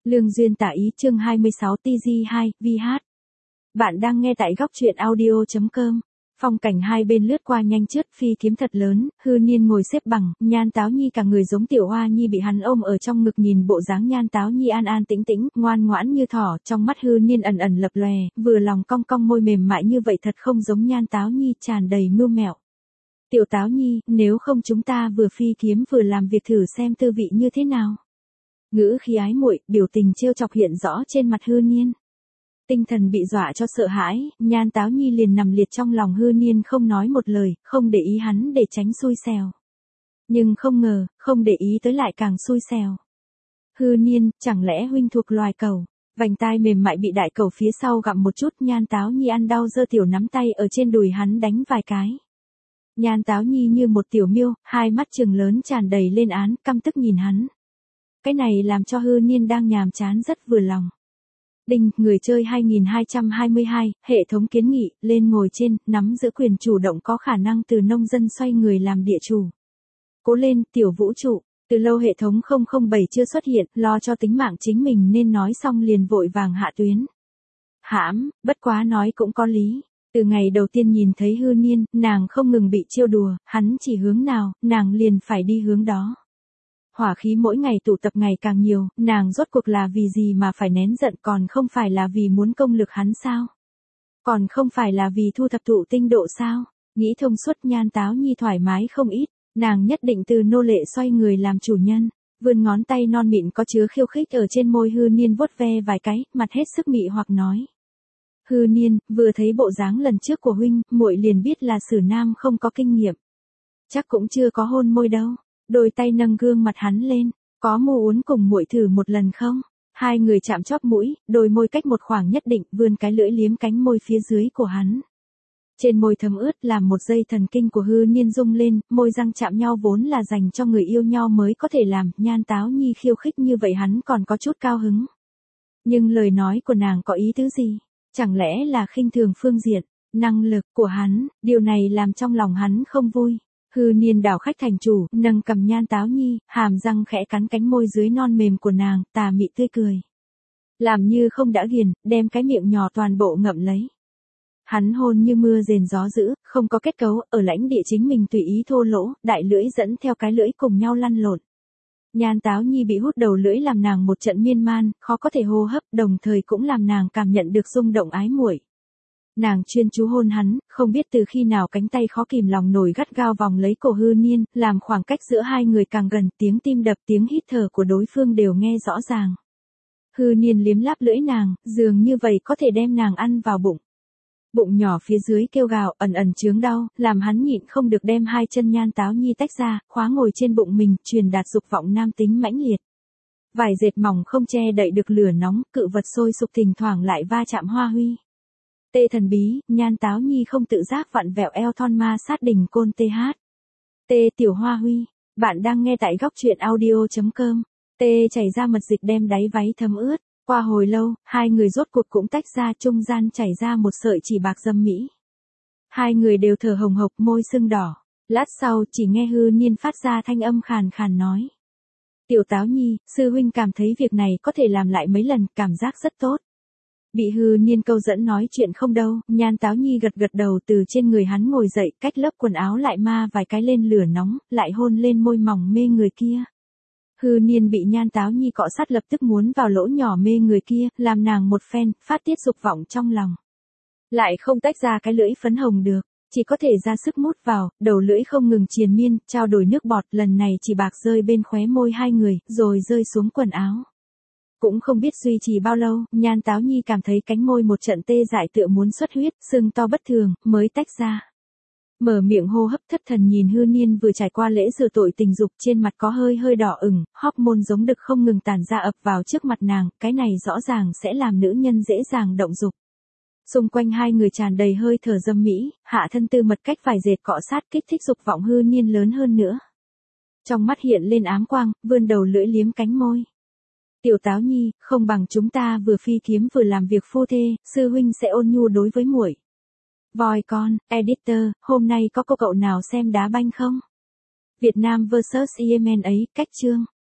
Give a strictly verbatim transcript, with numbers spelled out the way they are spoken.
Lương duyên tả ý chương hai mươi sáu T G hai, vi hát. Bạn đang nghe tại góc truyện audio chấm com. Phong cảnh hai bên lướt qua nhanh chớt, phi kiếm thật lớn, Hư Niên ngồi xếp bằng, Nhan Táo Nhi cả người giống tiểu hoa nhi bị hắn ôm ở trong ngực, nhìn bộ dáng Nhan Táo Nhi an an tĩnh tĩnh, ngoan ngoãn như thỏ, trong mắt Hư Niên ẩn ẩn lập lòe, vừa lòng cong cong môi mềm mại như vậy thật không giống Nhan Táo Nhi, tràn đầy mưu mẹo. Tiểu Táo Nhi, nếu không chúng ta vừa phi kiếm vừa làm việc thử xem tư vị như thế nào. Ngữ khí ái muội, biểu tình trêu chọc hiện rõ trên mặt Hư Niên. Tinh thần bị dọa cho sợ hãi, Nhan Táo Nhi liền nằm liệt trong lòng Hư Niên không nói một lời, không để ý hắn để tránh xui xẻo. Nhưng không ngờ, không để ý tới lại càng xui xẻo. Hư Niên, chẳng lẽ huynh thuộc loài cẩu? Vành tai mềm mại bị đại cẩu phía sau gặm một chút, Nhan Táo Nhi ăn đau giơ tiểu nắm tay ở trên đùi hắn đánh vài cái. Nhan Táo Nhi như một tiểu miêu, hai mắt trừng lớn tràn đầy lên án, căm tức nhìn hắn. Cái này làm cho Hư Niên đang nhàm chán rất vừa lòng. Đinh, người chơi hai nghìn hai trăm hai mươi hai, hệ thống kiến nghị, lên ngồi trên, nắm giữ quyền chủ động có khả năng từ nông dân xoay người làm địa chủ. Cố lên, tiểu vũ trụ, từ lâu hệ thống không không bảy chưa xuất hiện, lo cho tính mạng chính mình nên nói xong liền vội vàng hạ tuyến. Hãm, bất quá nói cũng có lý. Từ ngày đầu tiên nhìn thấy Hư Niên, nàng không ngừng bị trêu đùa, hắn chỉ hướng nào, nàng liền phải đi hướng đó. Hỏa khí mỗi ngày tụ tập ngày càng nhiều, nàng rốt cuộc là vì gì mà phải nén giận, còn không phải là vì muốn công lực hắn sao? Còn không phải là vì thu thập tụ tinh độ sao? Nghĩ thông suốt, Nhan Táo Nhi thoải mái không ít, nàng nhất định từ nô lệ xoay người làm chủ nhân, vươn ngón tay non mịn có chứa khiêu khích ở trên môi Hư Niên vuốt ve vài cái, mặt hết sức mị hoặc nói. Hư Niên, vừa thấy bộ dáng lần trước của huynh, muội liền biết là Sử Nam không có kinh nghiệm. Chắc cũng chưa có hôn môi đâu. Đôi tay nâng gương mặt hắn lên, có mù uốn cùng muội thử một lần không? Hai người chạm chóp mũi, đôi môi cách một khoảng nhất định, vươn cái lưỡi liếm cánh môi phía dưới của hắn. Trên môi thấm ướt làm một dây thần kinh của Hư Niên rung lên, môi răng chạm nhau vốn là dành cho người yêu nhau mới có thể làm, Nhan Táo Nhi khiêu khích như vậy hắn còn có chút cao hứng. Nhưng lời nói của nàng có ý tứ gì? Chẳng lẽ là khinh thường phương diện, năng lực của hắn, điều này làm trong lòng hắn không vui. Hư Niên đảo khách thành chủ, nâng cầm Nhan Táo Nhi, hàm răng khẽ cắn cánh môi dưới non mềm của nàng, tà mị tươi cười. Làm như không đã ghiền, đem cái miệng nhỏ toàn bộ ngậm lấy. Hắn hôn như mưa rền gió dữ, không có kết cấu, ở lãnh địa chính mình tùy ý thô lỗ, đại lưỡi dẫn theo cái lưỡi cùng nhau lăn lộn. Nhan Táo Nhi bị hút đầu lưỡi làm nàng một trận miên man, khó có thể hô hấp, đồng thời cũng làm nàng cảm nhận được rung động ái muội. Nàng chuyên chú hôn hắn, không biết từ khi nào cánh tay khó kìm lòng nổi gắt gao vòng lấy cổ Hư Niên, làm khoảng cách giữa hai người càng gần, tiếng tim đập, tiếng hít thở của đối phương đều nghe rõ ràng. Hư Niên liếm láp lưỡi nàng, dường như vậy có thể đem nàng ăn vào bụng. Bụng nhỏ phía dưới kêu gào, ẩn ẩn chướng đau, làm hắn nhịn không được đem hai chân Nhan Táo Nhi tách ra, khóa ngồi trên bụng mình, truyền đạt dục vọng nam tính mãnh liệt. Vải dệt mỏng không che đậy được lửa nóng, cự vật sôi sục thỉnh thoảng lại va chạm hoa huy. Tê thần bí, Nhan Táo Nhi không tự giác vặn vẹo eo thon ma sát đỉnh côn tê hát. Tê tiểu hoa huy, bạn đang nghe tại góc truyện audio chấm com. Tê chảy ra mật dịch đem đáy váy thấm ướt. Qua hồi lâu, hai người rốt cuộc cũng tách ra, trung gian chảy ra một sợi chỉ bạc dâm mỹ. Hai người đều thở hồng hộc, môi sưng đỏ. Lát sau, chỉ nghe Hư Niên phát ra thanh âm khàn khàn nói. Tiểu Táo Nhi, sư huynh cảm thấy việc này có thể làm lại mấy lần, cảm giác rất tốt. Bị Hư Niên câu dẫn nói chuyện không đâu, Nhan Táo Nhi gật gật đầu, từ trên người hắn ngồi dậy, cách lớp quần áo lại ma vài cái lên lửa nóng, lại hôn lên môi mỏng mê người kia. Hư Niên bị Nhan Táo Nhi cọ sát lập tức muốn vào lỗ nhỏ mê người kia, làm nàng một phen, phát tiết dục vọng trong lòng. Lại không tách ra cái lưỡi phấn hồng được, chỉ có thể ra sức mút vào, đầu lưỡi không ngừng triền miên, trao đổi nước bọt, lần này chỉ bạc rơi bên khóe môi hai người, rồi rơi xuống quần áo. Cũng không biết duy trì bao lâu, Nhan Táo Nhi cảm thấy cánh môi một trận tê dại tựa muốn xuất huyết, sưng to bất thường, mới tách ra. Mở miệng hô hấp thất thần nhìn Hư Niên vừa trải qua lễ rửa tội tình dục, trên mặt có hơi hơi đỏ ửng, hormone giống đực không ngừng tản ra ập vào trước mặt nàng, cái này rõ ràng sẽ làm nữ nhân dễ dàng động dục. Xung quanh hai người tràn đầy hơi thở dâm mỹ, hạ thân tư mật cách vải dệt cọ sát kích thích dục vọng Hư Niên lớn hơn nữa. Trong mắt hiện lên ám quang, vươn đầu lưỡi liếm cánh môi. Tiểu Táo Nhi, không bằng chúng ta vừa phi kiếm vừa làm việc phu thê, sư huynh sẽ ôn nhu đối với muội. Voi con, editor, hôm nay có cô cậu nào xem đá banh không? Việt Nam versus Yemen ấy, cách chương.